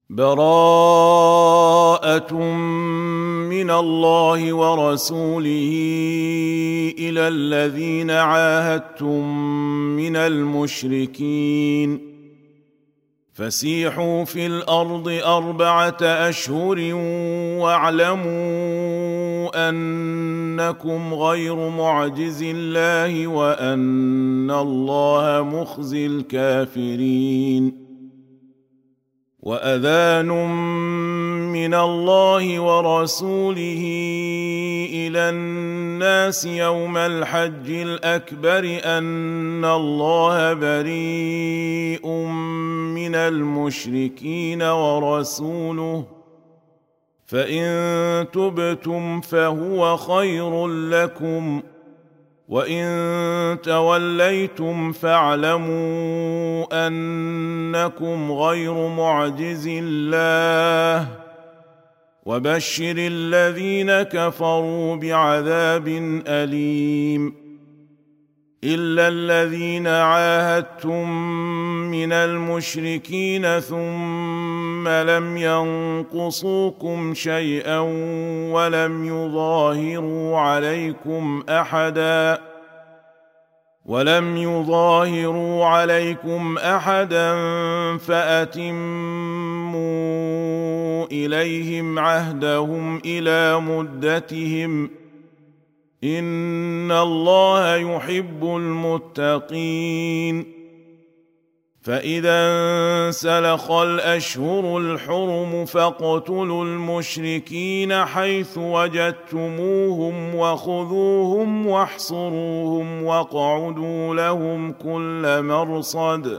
براءة من الله ورسوله إلى الذين عاهدتم من المشركين فسيحوا في الأرض 4 أشهر واعلموا أنكم غير معجز الله وأن الله مخزي الكافرين. وأذان من الله ورسوله إلى الناس يوم الحج الأكبر أن الله بريء من المشركين ورسوله فإن تبتم فهو خير لكم وإن توليتم فاعلموا أنكم غير معجز الله وبشر الذين كفروا بعذاب أليم. إلا الذين عاهدتم من المشركين ثم لم ينقصوكم شيئا ولم يظاهروا عليكم أحدا فأتموا إليهم عهدهم إلى مدتهم إن الله يحب المتقين. فإذا انسلخ الأشهر الحرم فاقتلوا المشركين حيث وجدتموهم وخذوهم واحصروهم واقعدوا لهم كل مرصد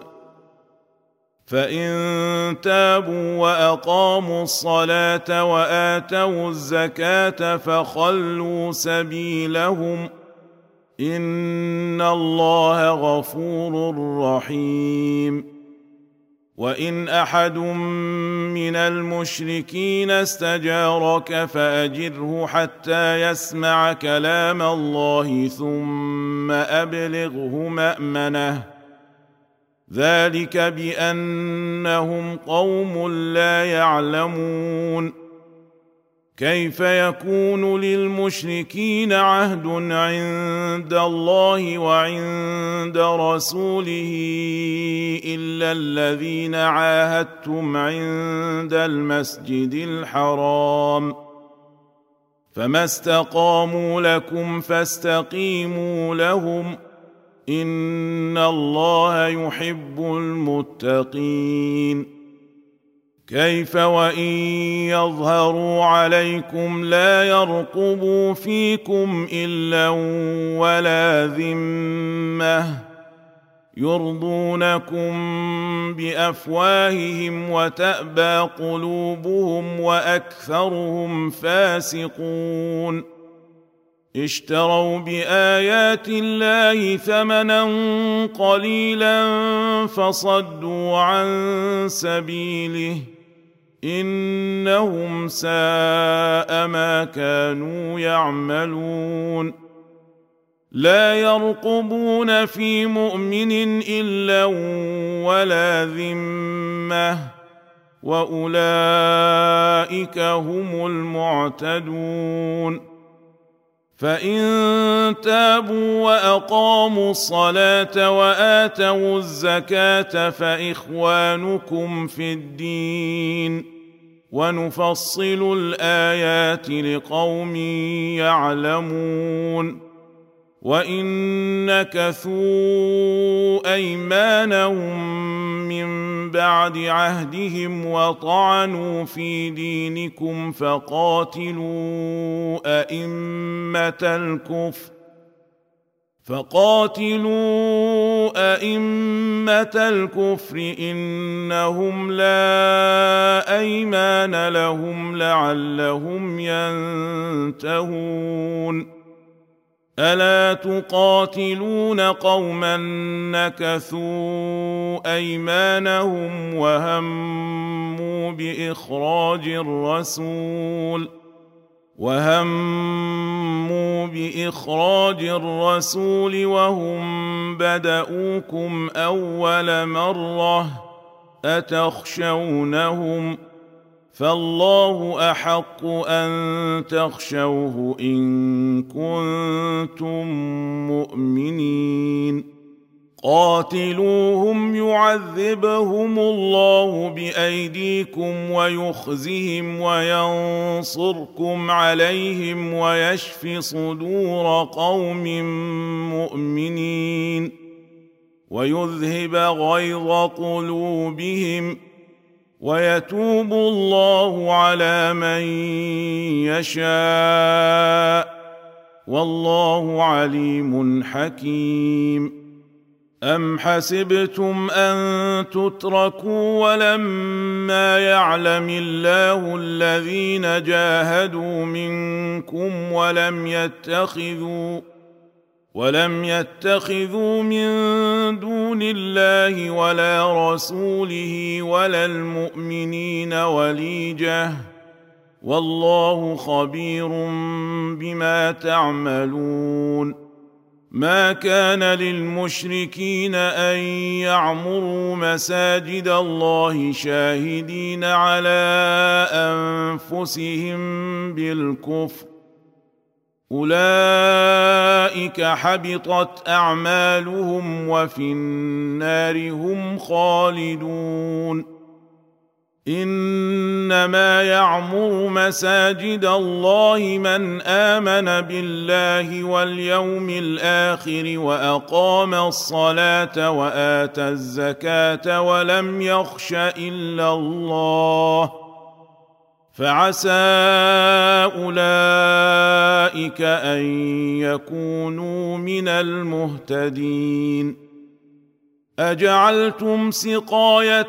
فإن تابوا وأقاموا الصلاة وآتوا الزكاة فخلوا سبيلهم إن الله غفور رحيم. وإن أحد من المشركين استجارك فأجره حتى يسمع كلام الله ثم أبلغه مأمنه ذلك بأنهم قوم لا يعلمون. كيف يكون للمشركين عهد عند الله وعند رسوله إلا الذين عاهدتم عند المسجد الحرام فما استقاموا لكم فاستقيموا لهم إن الله يحب المتقين. كيف وإن يظهروا عليكم لا يرقبوا فيكم إلا ولا ذمة يرضونكم بأفواههم وتأبى قلوبهم وأكثرهم فاسقون. اشتروا بآيات الله ثمنا قليلا فصدوا عن سبيله إنهم ساء ما كانوا يعملون. لا يرقبون في مؤمن إلا ولا ذمة وأولئك هم المعتدون. فإن تابوا وأقاموا الصلاة وآتوا الزكاة فإخوانكم في الدين ونفصل الآيات لقوم يعلمون. وإن نكثوا أيمانهم من بعد عهدهم وطعنوا في دينكم فقاتلوا أئمة الكفر إنهم لا أيمان لهم لعلهم ينتهون. ألا تقاتلون قوما نكثوا أيمانهم وهموا بإخراج الرسول وهم بدؤوكم أول مرة أتخشونهم فالله احق ان تخشوه ان كنتم مؤمنين. قاتلوهم يعذبهم الله بايديكم ويخزهم وينصركم عليهم ويشف صدور قوم مؤمنين ويذهب غيظ قلوبهم ويتوب الله على من يشاء والله عليم حكيم. أم حسبتم أن تتركوا ولما يعلم الله الذين جاهدوا منكم ولم يتخذوا من دون الله ولا رسوله ولا المؤمنين وليجة والله خبير بما تعملون. ما كان للمشركين أن يعمروا مساجد الله شاهدين على أنفسهم بالكفر أولئك حبطت أعمالهم وفي النار هم خالدون. إنما يعمر مساجد الله من آمن بالله واليوم الآخر وأقام الصلاة وآتى الزكاة ولم يخش إلا الله فعسى أولئك أن يكونوا من المهتدين. أجعلتم سقاية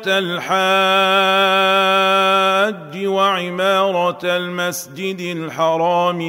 الحاج وعمارة المسجد الحرام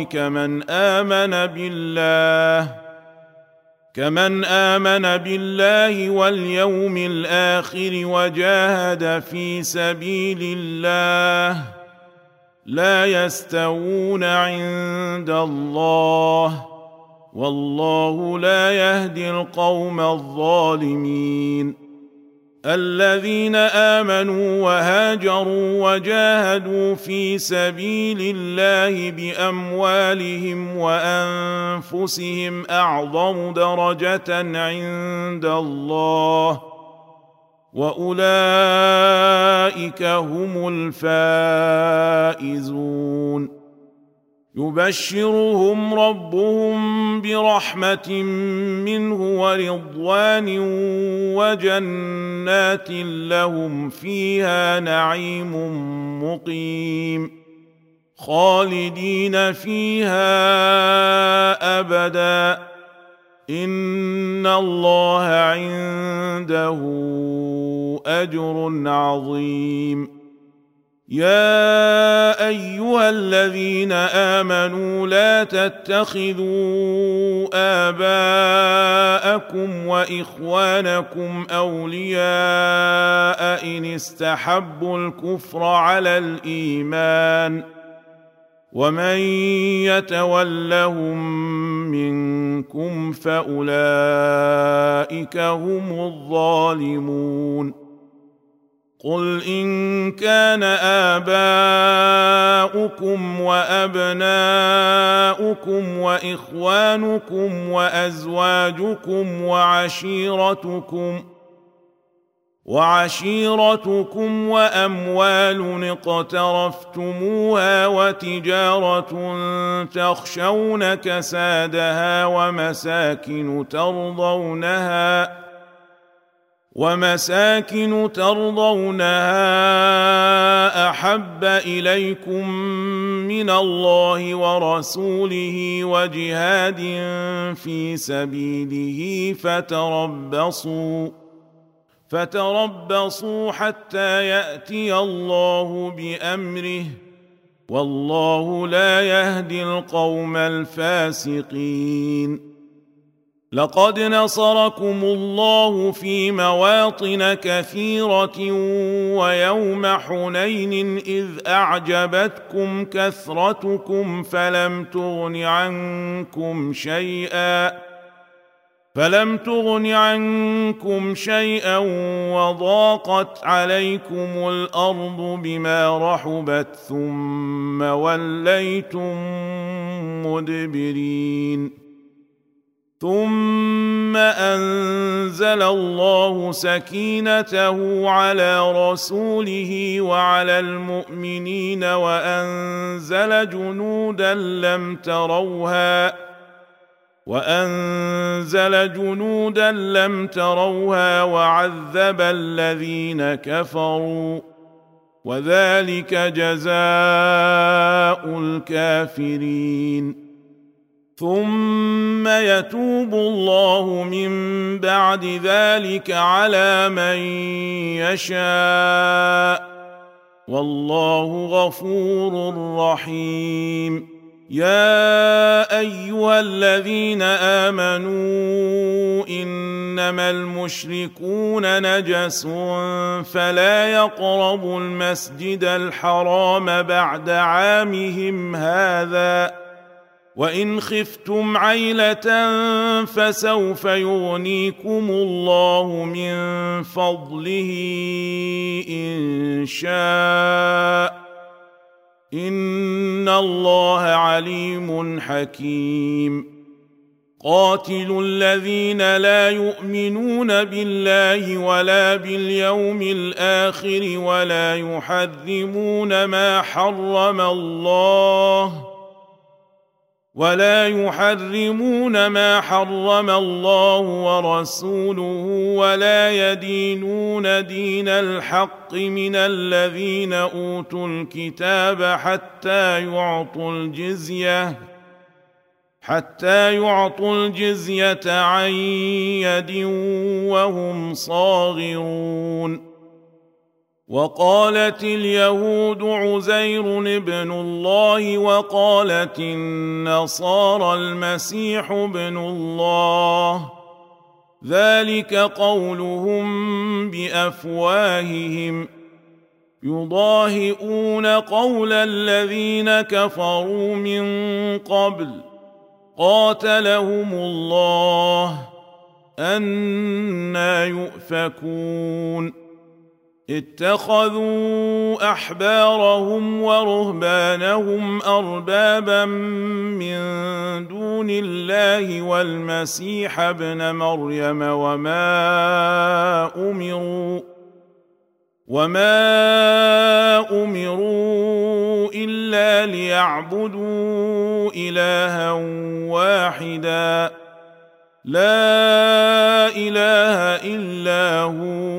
كمن آمن بالله واليوم الآخر وجاهد في سبيل الله لا يستوون عند الله والله لا يهدي القوم الظالمين. الذين آمنوا وهاجروا وجاهدوا في سبيل الله بأموالهم وأنفسهم أعظم درجة عند الله وأولئك هم الفائزون. يبشرهم ربهم برحمة منه ورضوان وجنات لهم فيها نعيم مقيم خالدين فيها أبدا إن الله عنده أجر عظيم. يا أيها الذين آمنوا لا تتخذوا آباءكم وإخوانكم أولياء إن استحبوا الكفر على الإيمان ومن يتولهم منكم فأولئك هم الظالمون. قل إن كان آباؤكم وأبناؤكم وإخوانكم وأزواجكم وعشيرتكم وأموال اقترفتموها وتجارة تخشون كسادها ومساكن ترضونها أحب إليكم من الله ورسوله وجهاد في سبيله فتربصوا حتى يأتي الله بأمره والله لا يهدي القوم الفاسقين. لقد نصركم الله في مواطن كثيرة ويوم حنين إذ أعجبتكم كثرتكم فلم تغن عنكم شيئا فلم تغن عنكم شيئا وضاقت عليكم الأرض بما رحبت ثم وليتم مدبرين ثم أنزل الله سكينته على رسوله وعلى المؤمنين وأنزل جنودا لم تروها وعذب الذين كفروا وذلك جزاء الكافرين ثم يتوب الله من بعد ذلك على من يشاء والله غفور رحيم يا أيها الذين آمنوا إنما المشركون نجس فلا يقربوا المسجد الحرام بعد عامهم هذا وإن خفتم عيلة فسوف يغنيكم الله من فضله إن شاء إن الله عليم حكيم قاتلوا الذين لا يؤمنون بالله ولا باليوم الآخر ولا يحرمون ما حرم الله ورسوله ولا يدينون دين الحق من الذين أوتوا الكتاب حتى يعطوا الجزية عن يد وهم صاغرون وقالت اليهود عزير ابن الله وقالت النصارى المسيح ابن الله ذلك قولهم بأفواههم يضاهئون قول الذين كفروا من قبل قاتلهم الله أنى يؤفكون اتخذوا أحبارهم ورهبانهم أربابا من دون الله والمسيح ابن مريم وما أمروا إلا ليعبدوا إلها واحدا لا إله إلا هو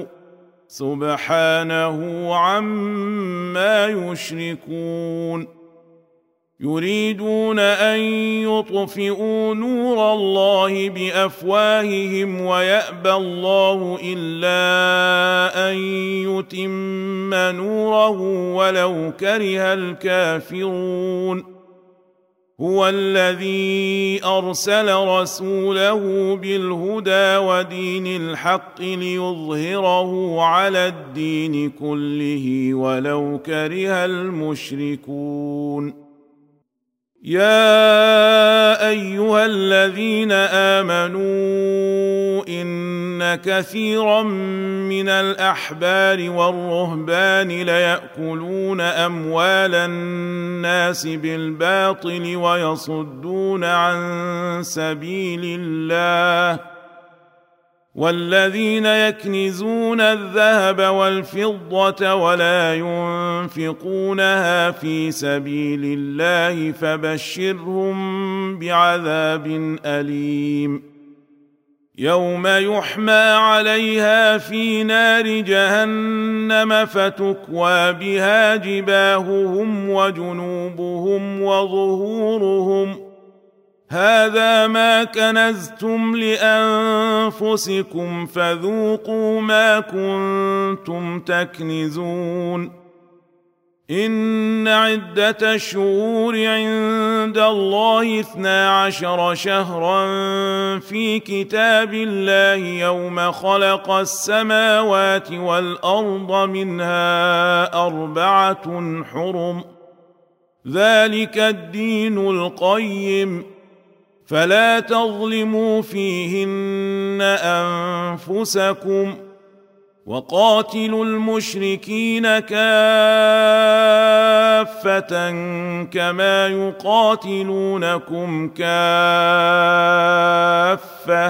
سبحانه عما يشركون يريدون أن يطفئوا نور الله بأفواههم ويأبى الله إلا أن يتم نوره ولو كره الكافرون هو الذي أرسل رسوله بالهدى ودين الحق ليظهره على الدين كله ولو كره المشركون يا أيها الذين آمنوا إن كثيرا من الأحبار والرهبان ليأكلون أموال الناس بالباطل ويصدون عن سبيل الله والذين يكنزون الذهب والفضة ولا ينفقونها في سبيل الله فبشرهم بعذاب أليم يوم يحمى عليها في نار جهنم فتكوى بها جباههم وجنوبهم وظهورهم هذا ما كنزتم لأنفسكم فذوقوا ما كنتم تكنزون إن عدة الشهور عند الله 12 شهرا في كتاب الله يوم خلق السماوات والأرض منها 4 حرم ذلك الدين القيم فلا تظلموا فيهن أنفسكم وقاتلوا المشركين كافة كما يقاتلونكم كافة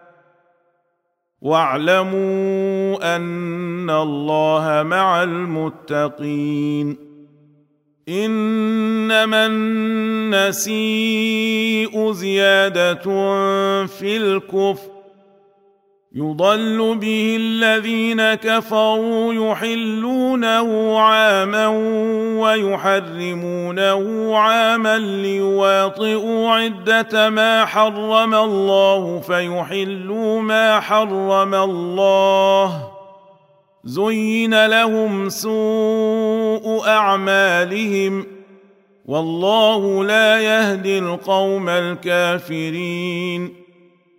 واعلموا أن الله مع المتقين إنما النسيء زيادة في الكفر يضل به الذين كفروا يحلونه عاما ويحرمونه عاما ليواطئوا عدة ما حرم الله فيحلوا ما حرم الله زين لهم سوء أعمالهم والله لا يهدي القوم الكافرين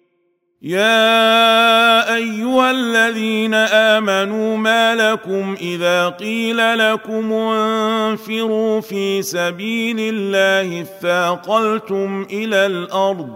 يا أيها الذين آمنوا ما لكم إذا قيل لكم انفروا في سبيل الله اثاقلتم إلى الأرض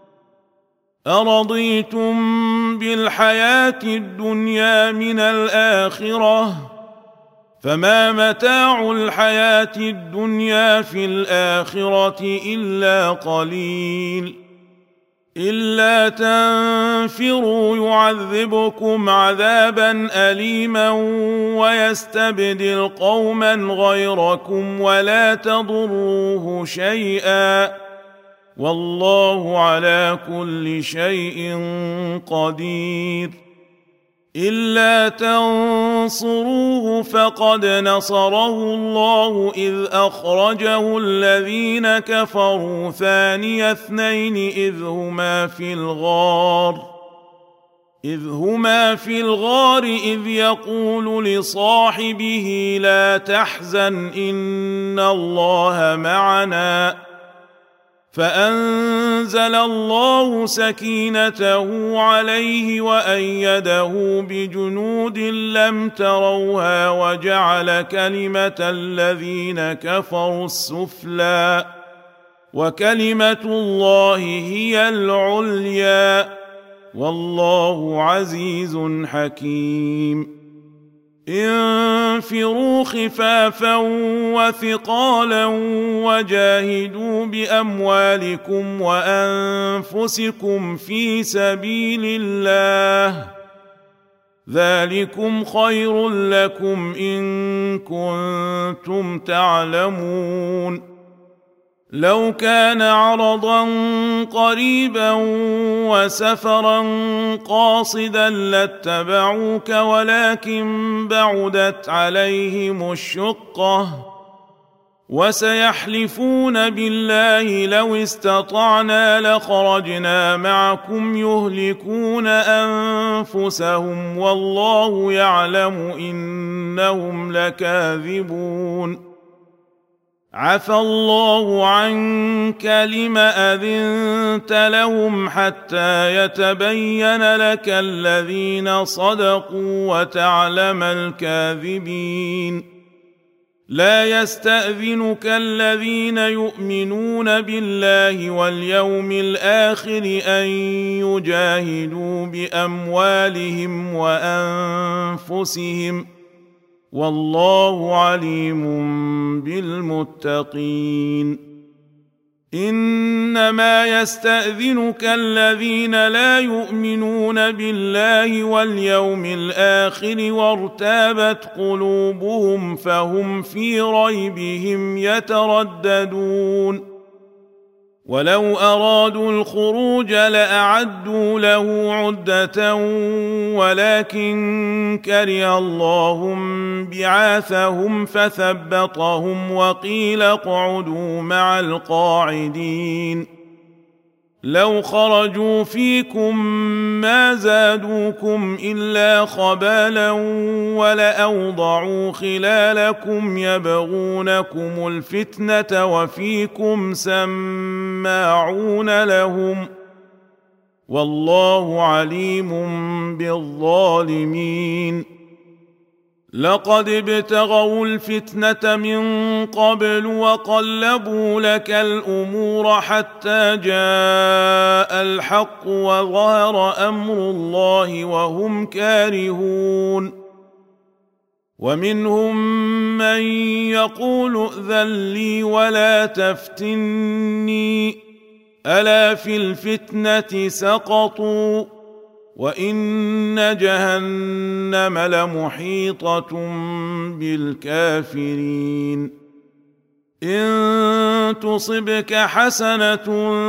أرضيتم بالحياة الدنيا من الآخرة فما متاع الحياة الدنيا في الآخرة إلا قليل إلا تنفروا يعذبكم عذابا أليما ويستبدل قوما غيركم ولا تضروه شيئا والله على كل شيء قدير إلا تنصروه فقد نصره الله إذ أخرجه الذين كفروا ثاني اثنين إذ هما في الغار إذ يقول لصاحبه لا تحزن إن الله معنا فأنزل الله سكينته عليه وأيده بجنود لم تروها وجعل كلمة الذين كفروا السفلى وكلمة الله هي العليا والله عزيز حكيم انفروا خفافا وثقالا وجاهدوا بأموالكم وأنفسكم في سبيل الله ذلكم خير لكم إن كنتم تعلمون لو كان عرضا قريبا وسفرا قاصدا لاتبعوك ولكن بعدت عليهم الشقة وسيحلفون بالله لو استطعنا لخرجنا معكم يهلكون أنفسهم والله يعلم إنهم لكاذبون عفى الله عنك لم أذنت لهم حتى يتبين لك الذين صدقوا وتعلم الكاذبين لا يستأذنك الذين يؤمنون بالله واليوم الآخر أن يجاهدوا بأموالهم وأنفسهم والله عليم بالمتقين إنما يستأذنك الذين لا يؤمنون بالله واليوم الآخر وارتابت قلوبهم فهم في ريبهم يترددون ولو أرادوا الخروج لأعدوا له عدة ولكن كره الله بعاثهم فثبطهم وقيل اقعدوا مع القاعدين لو خرجوا فيكم ما زادوكم إلا خبالا ولأوضعوا خلالكم يبغونكم الفتنة وفيكم سماعون لهم والله عليم بالظالمين لقد ابتغوا الفتنة من قبل وقلبوا لك الأمور حتى جاء الحق وظهر أمر الله وهم كارهون ومنهم من يقول ائذن لي ولا تفتني ألا في الفتنة سقطوا وإن جهنم لمحيطة بالكافرين إن تصبك حسنة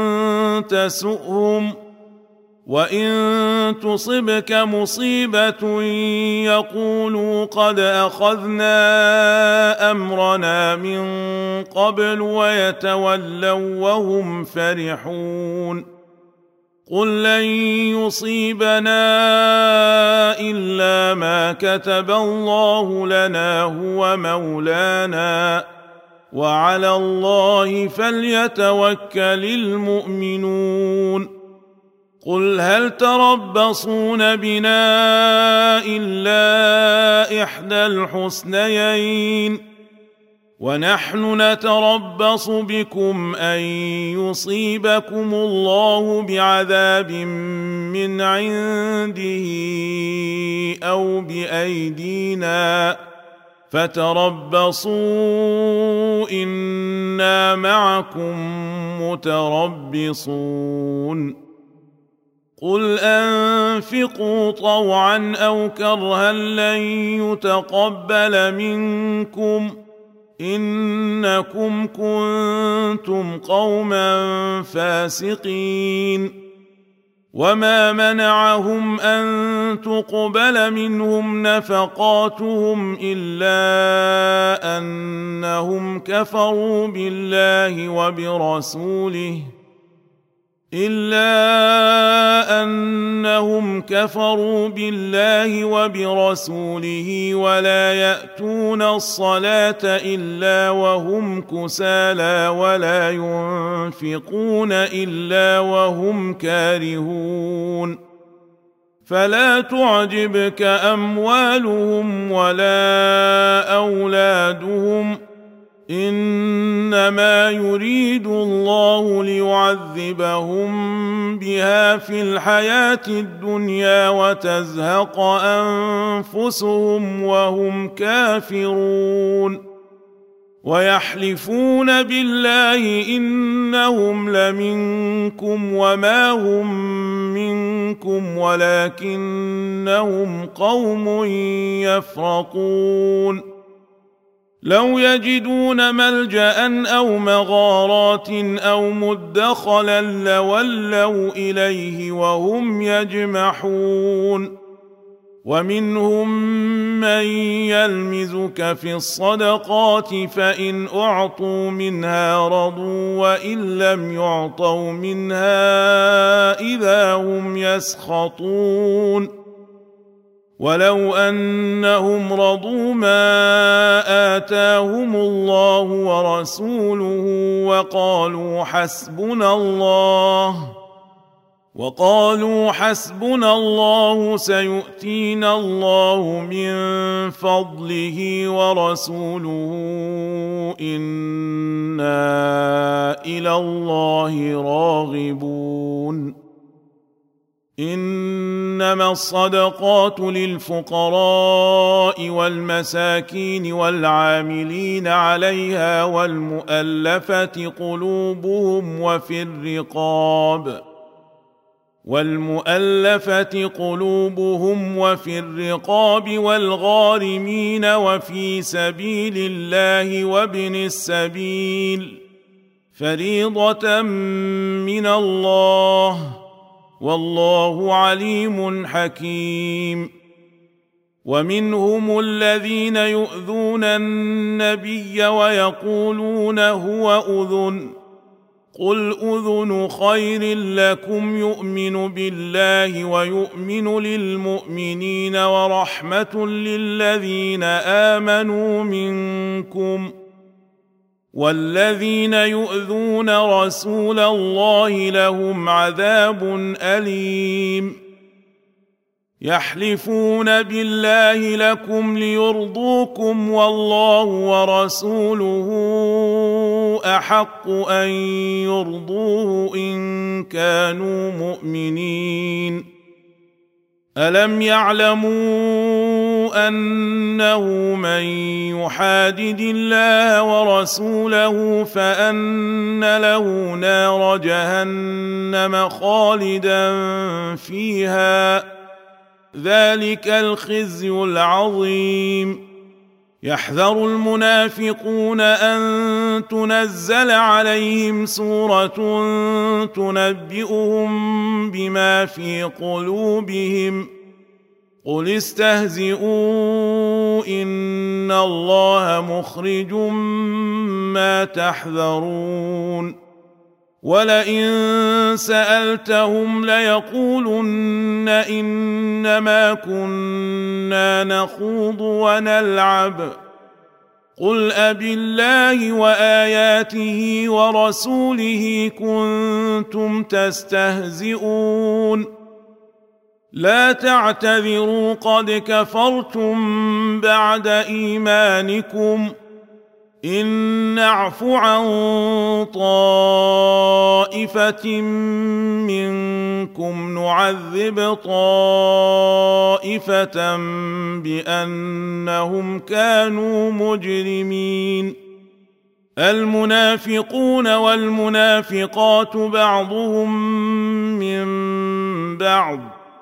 تسؤهم وإن تصبك مصيبة يقولوا قد أخذنا أمرنا من قبل ويتولوا وهم فرحون قل لن يصيبنا إلا ما كتب الله لنا هو مولانا وعلى الله فليتوكل المؤمنون قل هل تربصون بنا إلا إحدى الحسنيين ونحن نتربص بكم أن يصيبكم الله بعذاب من عنده أو بأيدينا فتربصوا إنا معكم متربصون قل أنفقوا طوعا أو كرها لن يتقبل منكم إنكم كنتم قوما فاسقين وما منعهم أن تقبل منهم نفقاتهم إلا أنهم كفروا بالله وبرسوله ولا يأتون الصلاة إلا وهم كسالى ولا ينفقون إلا وهم كارهون فلا تعجبك أموالهم ولا أولادهم إنما يريد الله ليعذبهم بها في الحياة الدنيا وتزهق أنفسهم وهم كافرون ويحلفون بالله إنهم لمنكم وما هم منكم ولكنهم قوم يفرقون لو يجدون ملجأ أو مغارات أو مدخلا لولوا إليه وهم يجمحون ومنهم من يلمزك في الصدقات فإن أعطوا منها رضوا وإن لم يعطوا منها إذا هم يسخطون ولو أنهم رضوا ما آتاهم الله ورسوله وقالوا حسبنا الله سيؤتينا الله من فضله ورسوله إنا إلى الله راغبون إنما الصدقات للفقراء والمساكين والعاملين عليها والمؤلفة قلوبهم وفي الرقاب والغارمين وفي سبيل الله وابن السبيل فريضة من الله والله عليم حكيم ومنهم الذين يؤذون النبي ويقولون هو أذن قل أذن خير لكم يؤمن بالله ويؤمن للمؤمنين ورحمة للذين آمنوا منكم والذين يؤذون رسول الله لهم عذاب أليم يحلفون بالله لكم ليرضوكم والله ورسوله احق ان يرضوه ان كانوا مؤمنين. الم يعلموا انه من يحادد الله ورسوله فان له نار جهنم خالدا فيها، ذلك الخزي العظيم. يحذر المنافقون ان تنزل عليهم سوره تنبئهم بما في قلوبهم، قل استهزئوا ان الله مخرج ما تحذرون. ولئن سالتهم ليقولن انما كنا نخوض ونلعب، قل أبالله واياته ورسوله كنتم تستهزئون، لا تعتذروا قد كفرتم بعد ايمانكم إن نعف عن طائفة منكم نعذب طائفة بأنهم كانوا مجرمين. المنافقون والمنافقات بعضهم من بعض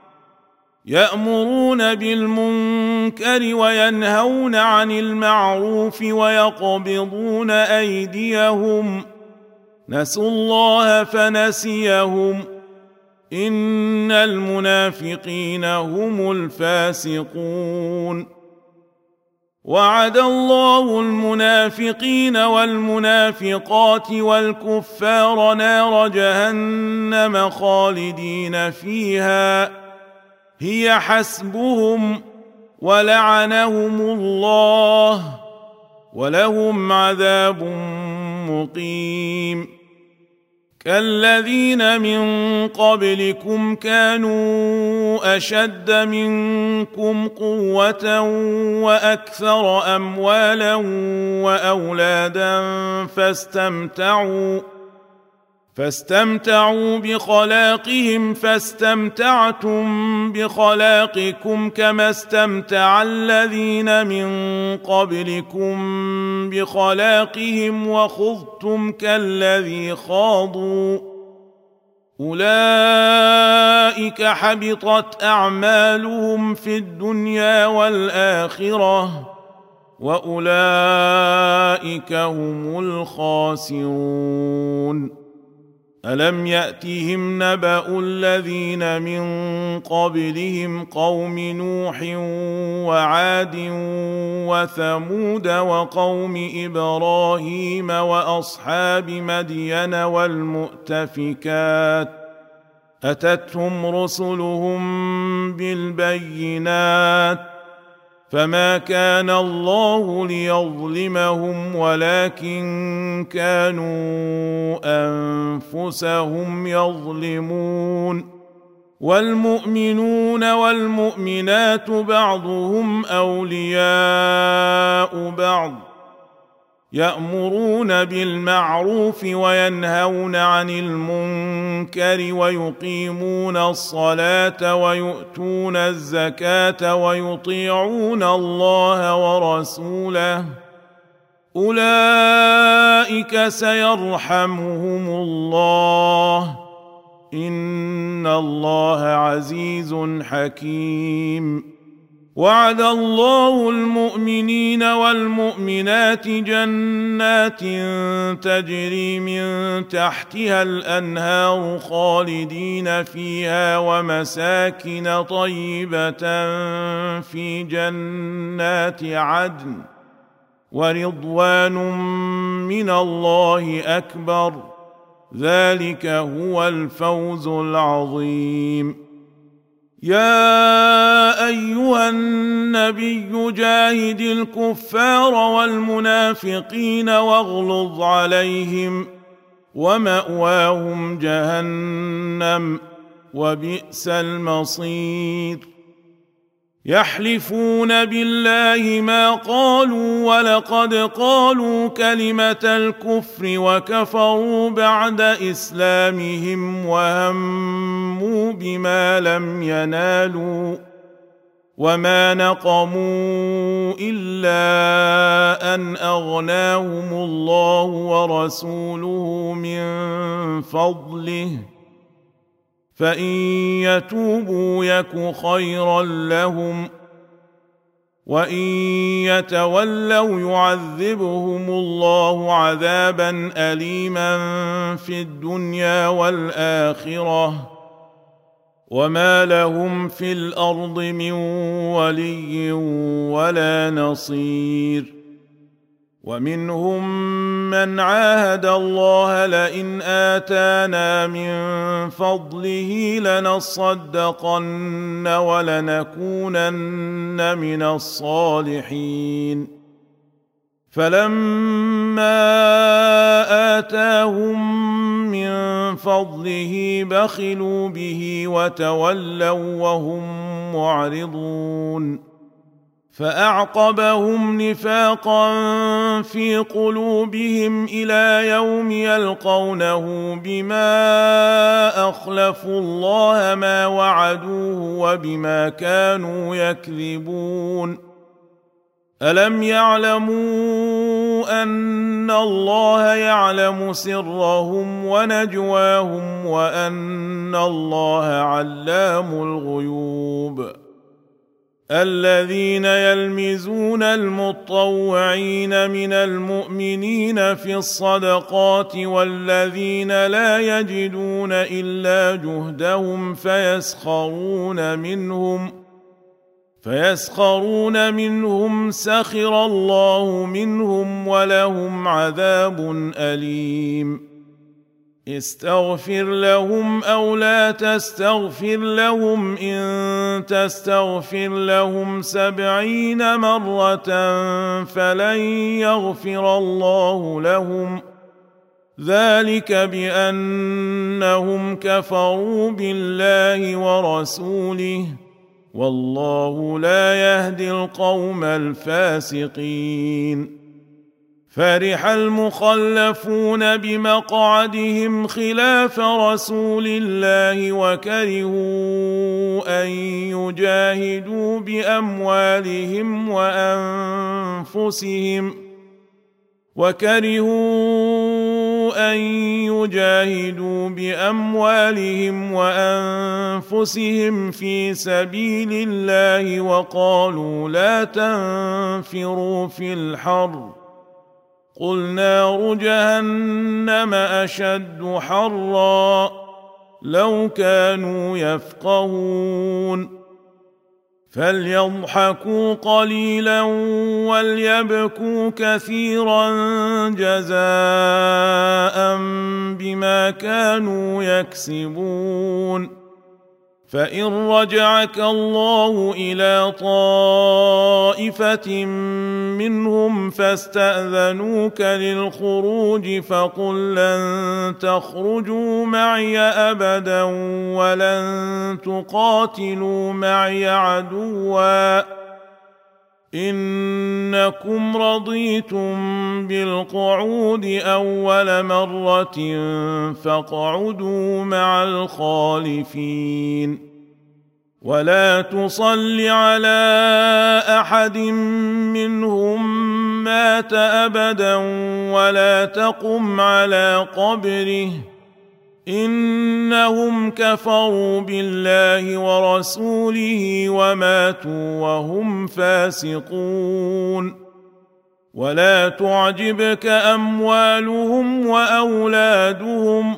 يأمرون بالمنكر وينهون عن المعروف ويقبضون أيديهم، نسوا الله فنسيهم، إن المنافقين هم الفاسقون. وعد الله المنافقين والمنافقات والكفار نار جهنم خالدين فيها هي حسبهم ولعنهم الله ولهم عذاب مقيم. كالذين من قبلكم كانوا أشد منكم قوة وأكثر أموالا وأولادا فاستمتعوا بخلاقهم فاستمتعتم بخلاقكم كما استمتع الذين من قبلكم بخلاقهم وخضتم كالذي خاضوا، أولئك حبطت أعمالهم في الدنيا والآخرة وأولئك هم الخاسرون. ألم يأتهم نبأ الذين من قبلهم قوم نوح وعاد وثمود وقوم إبراهيم وأصحاب مدين والمؤتفكات، أتتهم رسلهم بالبينات فما كان الله ليظلمهم ولكن كانوا أنفسهم يظلمون. والمؤمنون والمؤمنات بعضهم أولياء بعض يأمرون بالمعروف وينهون عن المنكر ويقيمون الصلاة ويؤتون الزكاة ويطيعون الله ورسوله، أولئك سيرحمهم الله إن الله عزيز حكيم. وعد الله المؤمنين والمؤمنات جنات تجري من تحتها الأنهار خالدين فيها ومساكن طيبة في جنات عدن ورضوان من الله أكبر، ذلك هو الفوز العظيم. يا أيها النبي جاهد الكفار والمنافقين واغلظ عليهم ومأواهم جهنم وبئس المصير. يحلفون بالله ما قالوا ولقد قالوا كلمة الكفر وكفروا بعد إسلامهم وهموا بما لم ينالوا وما نقموا إلا أن أغناهم الله ورسوله من فضله فإن يتوبوا يك خيرا لهم وإن يتولوا يعذبهم الله عذابا أليما في الدنيا والآخرة وما لهم في الأرض من ولي ولا نصير ومنهم من عاهد الله لئن آتانا من فضله لنصدقن ولنكونن من الصالحين فلما آتاهم من فضله بخلوا به وتولوا وهم معرضون فأعقبهم نفاقا في قلوبهم إلى يوم يلقونه بما أخلفوا الله ما وعدوه وبما كانوا يكذبون ألم يعلموا أن الله يعلم سرهم ونجواهم وأن الله علام الغيوب الذين يلمزون المطوعين من المؤمنين في الصدقات والذين لا يجدون إلا جهدهم فيسخرون منهم سخر الله منهم ولهم عذاب أليم استغفر لهم أو لا تستغفر لهم إن تستغفر لهم 70 مرة فلن يغفر الله لهم ذلك بأنهم كفروا بالله ورسوله والله لا يهدي القوم الفاسقين فرح المخلفون بمقعدهم خلاف رسول الله وكرهوا أن يجاهدوا بأموالهم وأنفسهم في سبيل الله وقالوا لا تنفروا في الحر قل نار جهنم أشد حرا لو كانوا يفقهون فليضحكوا قليلا وليبكوا كثيرا جزاء بما كانوا يكسبون فإن رجعك الله إلى طائفة منهم فاستأذنوك للخروج فقل لن تخرجوا معي أبدا ولن تقاتلوا معي عدوا إنكم رضيتم بالقعود أول مرة فاقعدوا مع الخالفين ولا تصل على أحد منهم مات أبدا ولا تقم على قبره إنهم كفروا بالله ورسوله وماتوا وهم فاسقون ولا تعجبك أموالهم وأولادهم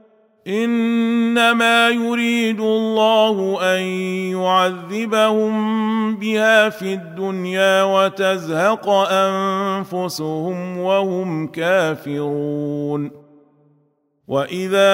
إنما يريد الله أن يعذبهم بها في الدنيا وتزهق أنفسهم وهم كافرون وإذا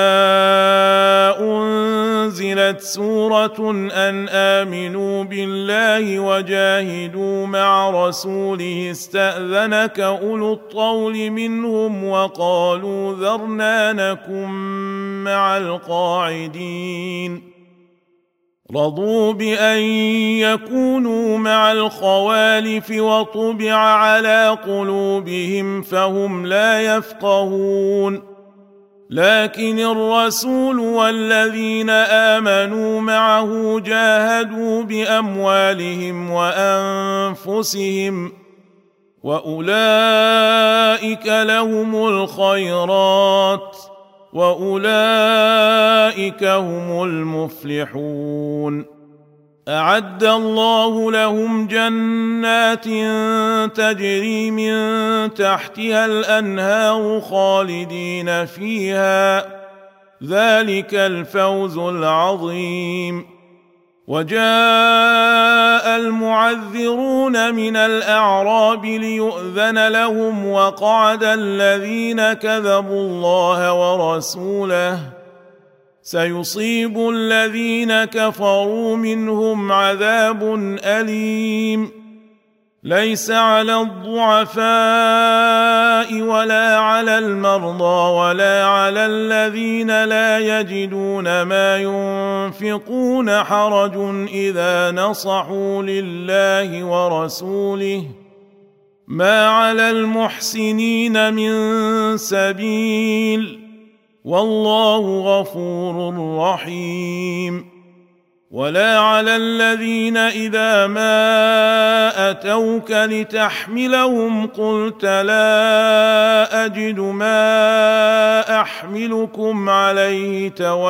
أنزلت سورة أن آمنوا بالله وجاهدوا مع رسوله استأذنك أولو الطول منهم وقالوا ذرنا نكن مع القاعدين رضوا بأن يكونوا مع الخوالف وطبع على قلوبهم فهم لا يفقهون لكن الرسول والذين آمنوا معه جاهدوا بأموالهم وأنفسهم وأولئك لهم الخيرات وأولئك هم المفلحون أعد الله لهم جنات تجري من تحتها الأنهار خالدين فيها ذلك الفوز العظيم وجاء المعذرون من الأعراب ليؤذن لهم وقعد الذين كذبوا الله ورسوله سيصيب الذين كفروا منهم عذاب أليم ليس على الضعفاء ولا على المرضى ولا على الذين لا يجدون ما ينفقون حرج إذا نصحوا لله ورسوله ما على المحسنين من سبيل والله غفور رحيم ولا على الذين إذا ما أتوك لتحملهم قلت لا أجد ما أحملكم عليه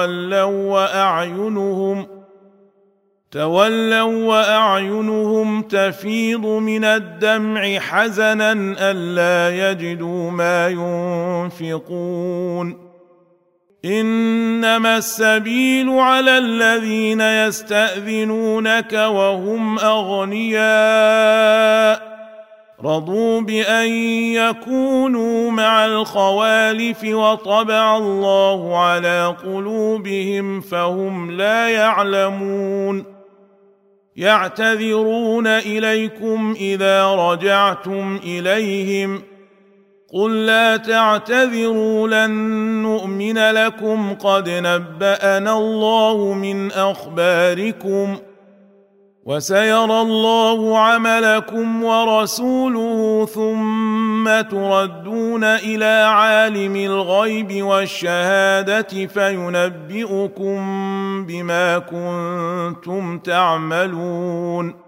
تولوا وأعينهم تفيض من الدمع حزنا ألا يجدوا ما ينفقون إنما السبيل على الذين يستأذنونك وهم أغنياء رضوا بأن يكونوا مع الخوالف وطبع الله على قلوبهم فهم لا يعلمون يعتذرون إليكم إذا رجعتم إليهم قل لا تعتذروا لن نؤمن لكم قد نبأنا الله من أخباركم وسيرى الله عملكم ورسوله ثم تردون إلى عالم الغيب والشهادة فينبئكم بما كنتم تعملون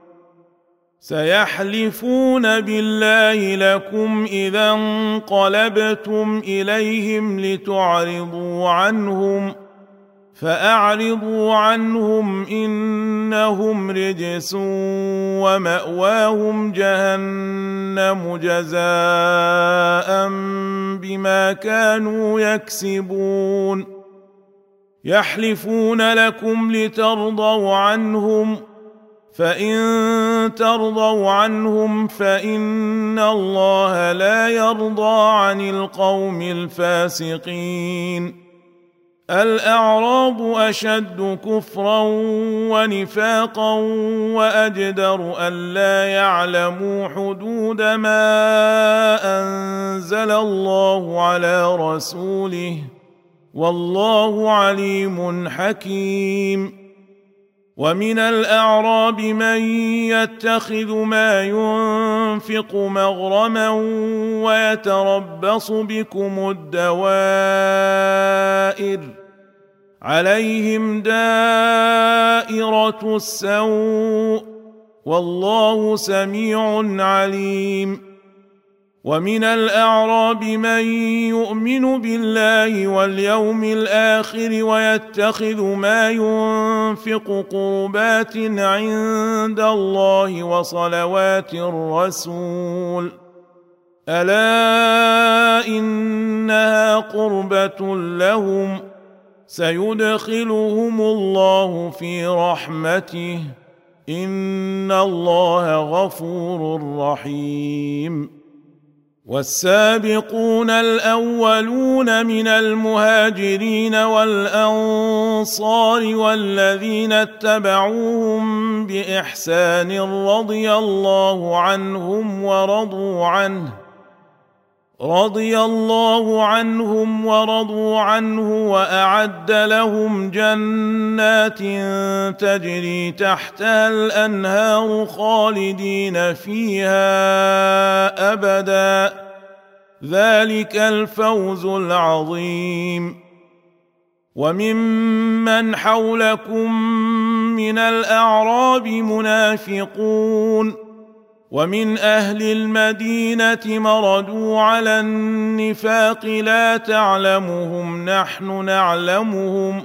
سيحلفون بالله لكم إذا انقلبتم إليهم لتعرضوا عنهم فأعرضوا عنهم إنهم رجس ومأواهم جهنم جزاء بما كانوا يكسبون يحلفون لكم لترضوا عنهم فإن ترضوا عنهم فإن الله لا يرضى عن القوم الفاسقين الأعراب أشد كفرا ونفاقا وأجدر ألا يعلموا حدود ما أنزل الله على رسوله والله عليم حكيم ومن الأعراب من يتخذ ما ينفق مغرما ويتربص بكم الدوائر عليهم دائرة السوء والله سميع عليم ومن الأعراب من يؤمن بالله واليوم الآخر ويتخذ ما ينفق قربات عند الله وصلوات الرسول ألا إنها قربة لهم سيدخلهم الله في رحمته إن الله غفور رحيم والسابقون الأولون من المهاجرين والأنصار والذين اتبعوهم بإحسان رضي الله عنهم ورضوا عنه رضي الله عنهم ورضوا عنه وأعد لهم جنات تجري تحتها الأنهار خالدين فيها أبدا ذلك الفوز العظيم. وممن حولكم من الأعراب منافقون ومن أهل المدينة مردوا على النفاق لا تعلمهم نحن نعلمهم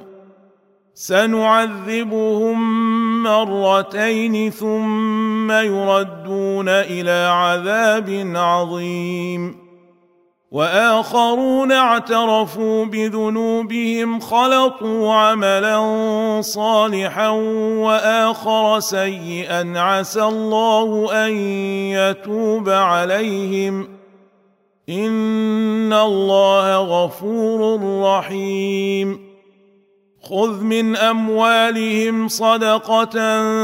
سنعذبهم مرتين ثم يردون إلى عذاب عظيم. وآخرون اعترفوا بذنوبهم خلطوا عملا صالحا وآخر سيئا عسى الله أن يتوب عليهم إن الله غفور رحيم. خذ من أموالهم صدقة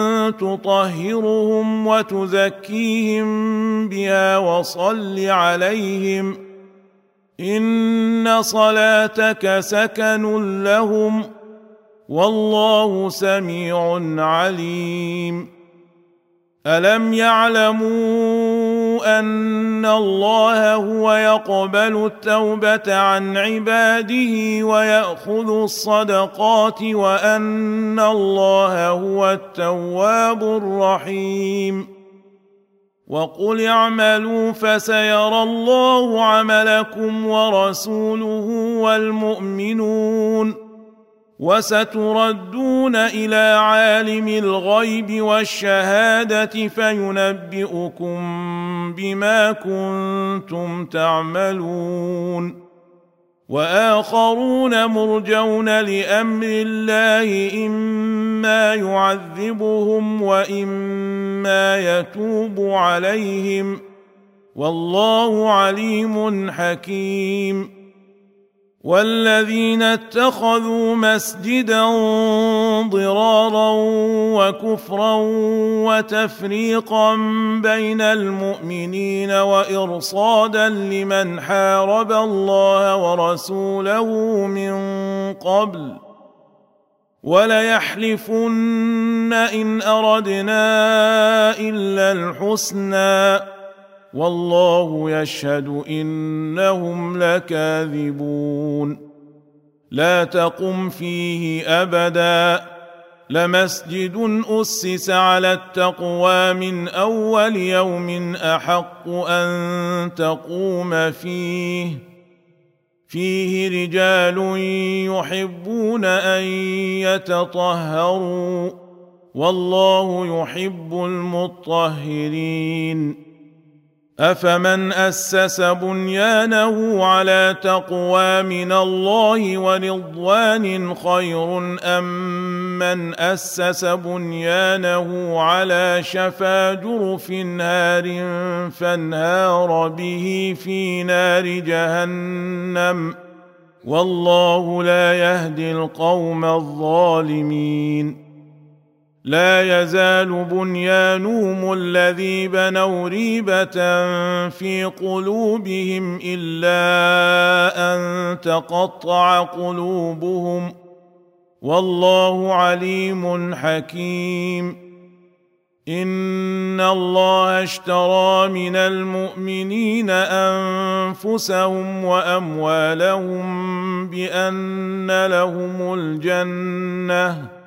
تطهرهم وتزكيهم بها وصل عليهم إن صلاتك سكن لهم والله سميع عليم. ألم يعلموا أن الله هو يقبل التوبة عن عباده ويأخذ الصدقات وأن الله هو التواب الرحيم. وقل اعملوا فسيرى الله عملكم ورسوله والمؤمنون وستردون إلى عالم الغيب والشهادة فينبئكم بما كنتم تعملون. وآخرون مرجون لأمر الله إما يعذبهم وإما يتوب عليهم والله عليم حكيم. والذين اتخذوا مسجدا ضرارا وكفرا وتفريقا بين المؤمنين وإرصادا لمن حارب الله ورسوله من قبل وليحلفن إن أردنا إلا الحسنى والله يشهد إنهم لكاذبون. لا تقم فيه أبدا لمسجد أسس على التقوى من أول يوم أحق أن تقوم فيه رجال يحبون أن يتطهروا والله يحب المطهرين. أفمن أسس بنيانه على تقوى من الله ورضوان خير أم من أسس بنيانه على شفا جرف نار فانهار به في نار جهنم والله لا يهدي القوم الظالمين. لا يزال بنيانهم الذي بنوا ريبة في قلوبهم إلا أن تقطع قلوبهم والله عليم حكيم. إن الله اشترى من المؤمنين أنفسهم وأموالهم بأن لهم الجنة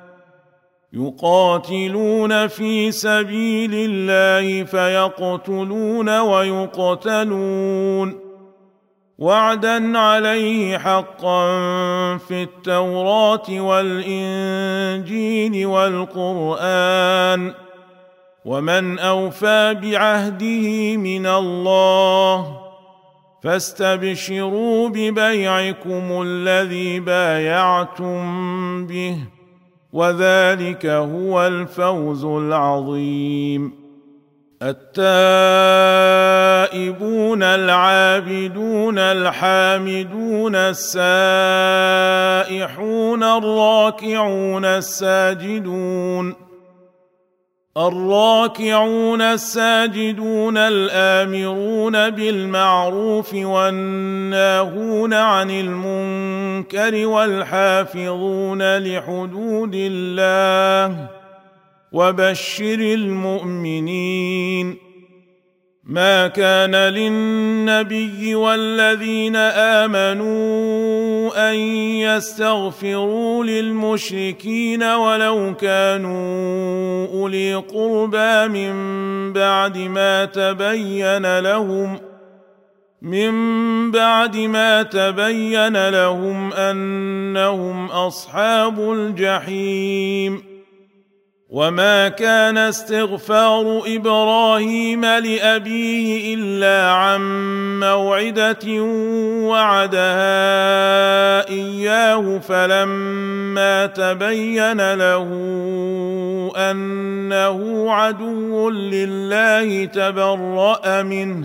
يقاتلون في سبيل الله فيقتلون ويقتلون وعدا عليه حقا في التوراة والإنجيل والقرآن ومن أوفى بعهده من الله فاستبشروا ببيعكم الذي بايعتم به وذلك هو الفوز العظيم. التائبون العابدون الحامدون السائحون الراكعون الساجدون الراكعون الساجدون الآمرون بالمعروف والناهون عن المنكر والحافظون لحدود الله وبشر المؤمنين. ما كان للنبي والذين آمنوا أن يستغفروا للمشركين ولو كانوا أولي قربى من بعد ما تبين لهم أنهم أصحاب الجحيم. وما كان استغفار إبراهيم لأبيه إلا عن موعدة وعدها إياه فلما تبين له أنه عدو لله تبرأ منه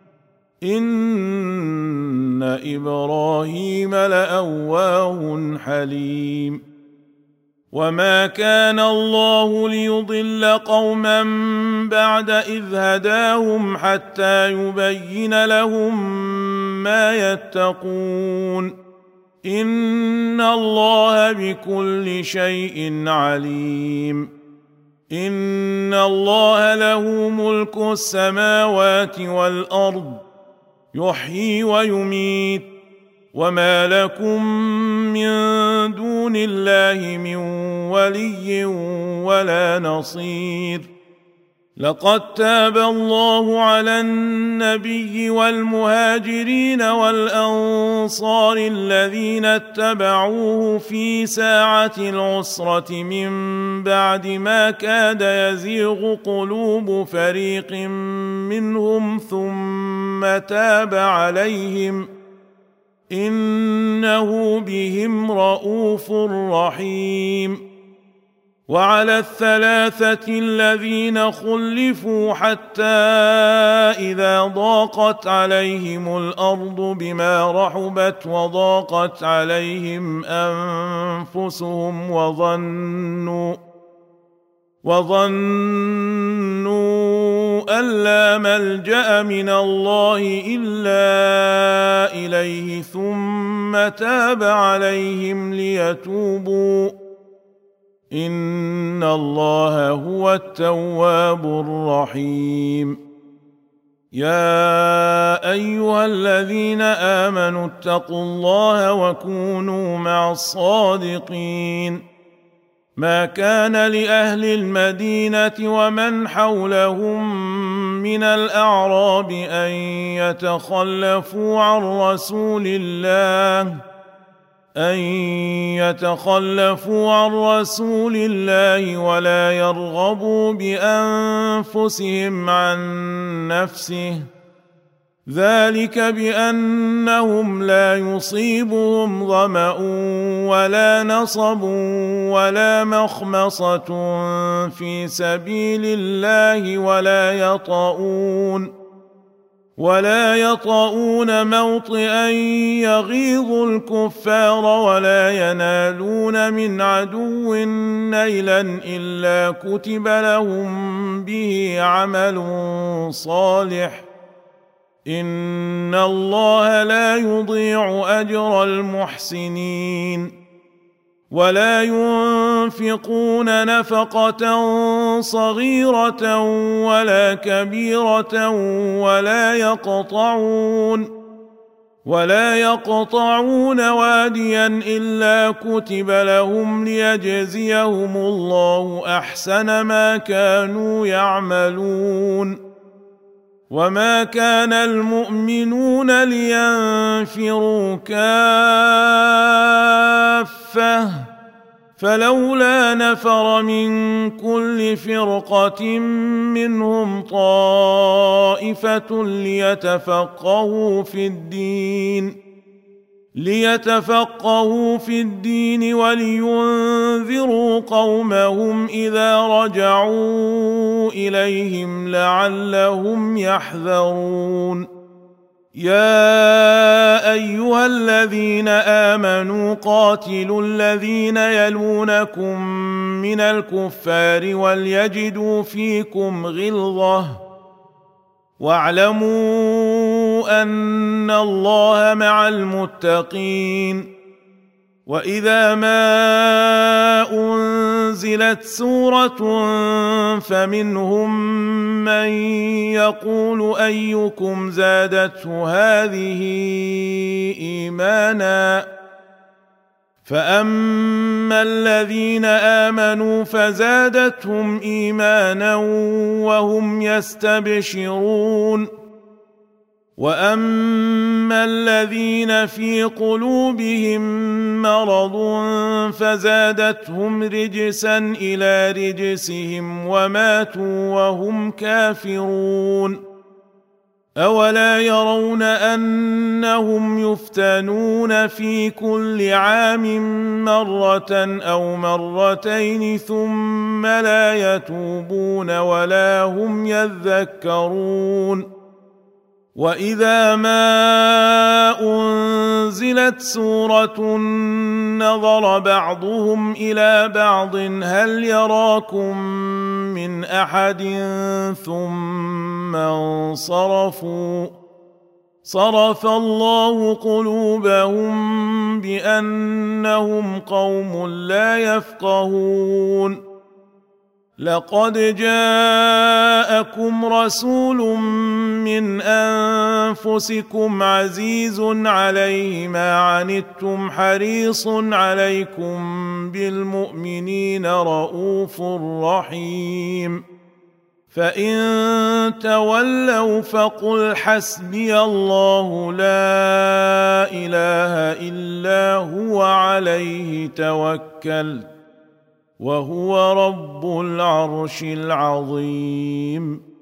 إن إبراهيم لأواه حليم. وما كان الله ليضل قوما بعد إذ هداهم حتى يبين لهم ما يتقون إن الله بكل شيء عليم. إن الله له ملك السماوات والأرض يحيي ويميت وما لكم من دون الله من ولي ولا نصير. لقد تاب الله على النبي والمهاجرين والأنصار الذين اتبعوه في ساعة العسرة من بعد ما كاد يزيغ قلوب فريق منهم ثم تاب عليهم إنه بهم رءوف رحيم. وعلى الثلاثة الذين خلفوا حتى إذا ضاقت عليهم الأرض بما رحبت وضاقت عليهم أنفسهم وظنوا أن لا ملجأ من الله إلا إليه ثم تاب عليهم ليتوبوا إن الله هو التواب الرحيم. يا أيها الذين آمنوا اتقوا الله وكونوا مع الصادقين. ما كان لأهل المدينة ومن حولهم من الأعراب أن يتخلفوا عن رسول الله ولا يرغبوا بأنفسهم عن نفسه ذلك بأنهم لا يصيبهم ظمأ ولا نصب ولا مخمصة في سبيل الله ولا يطؤون موطئا يغيظ الكفار ولا ينالون من عدو نيلا إلا كتب لهم به عمل صالح إن الله لا يضيع أجر المحسنين. ولا ينفقون نفقة صغيرة ولا كبيرة ولا يقطعون واديا إلا كتب لهم ليجزيهم الله أحسن ما كانوا يعملون. وما كان المؤمنون لينفروا كافة فلولا نفر من كل فرقة منهم طائفة ليتفقهوا في الدين ولينذروا قومهم إذا رجعوا إليهم لعلهم يحذرون. يا ايها الذين امنوا قاتلوا الذين يلونكم من الكفار وليجدوا فيكم غلظة واعلموا ان الله مع المتقين. واذا ما انزلت سوره فمنهم من يقول ايكم زادته هذه ايمانا فاما الذين امنوا فزادتهم ايمانا وهم يستبشرون واما الذين في قلوبهم مرض فزادتهم رجسا الى رجسهم وماتوا وهم كافرون. اولا يرون انهم يفتنون في كل عام مره او مرتين ثم لا يتوبون ولا هم يذكرون. واذا ما انزلت سوره نظر بعضهم الى بعض هل يراكم من احد ثم انصرفوا صرف الله قلوبهم بانهم قوم لا يفقهون. لقد جاءكم رسول من انفسكم عزيز عليه ما عنتم حريص عليكم بالمؤمنين رءوف رحيم. فان تولوا فقل حسبي الله لا اله الا هو عليه توكلت وهو رب العرش العظيم.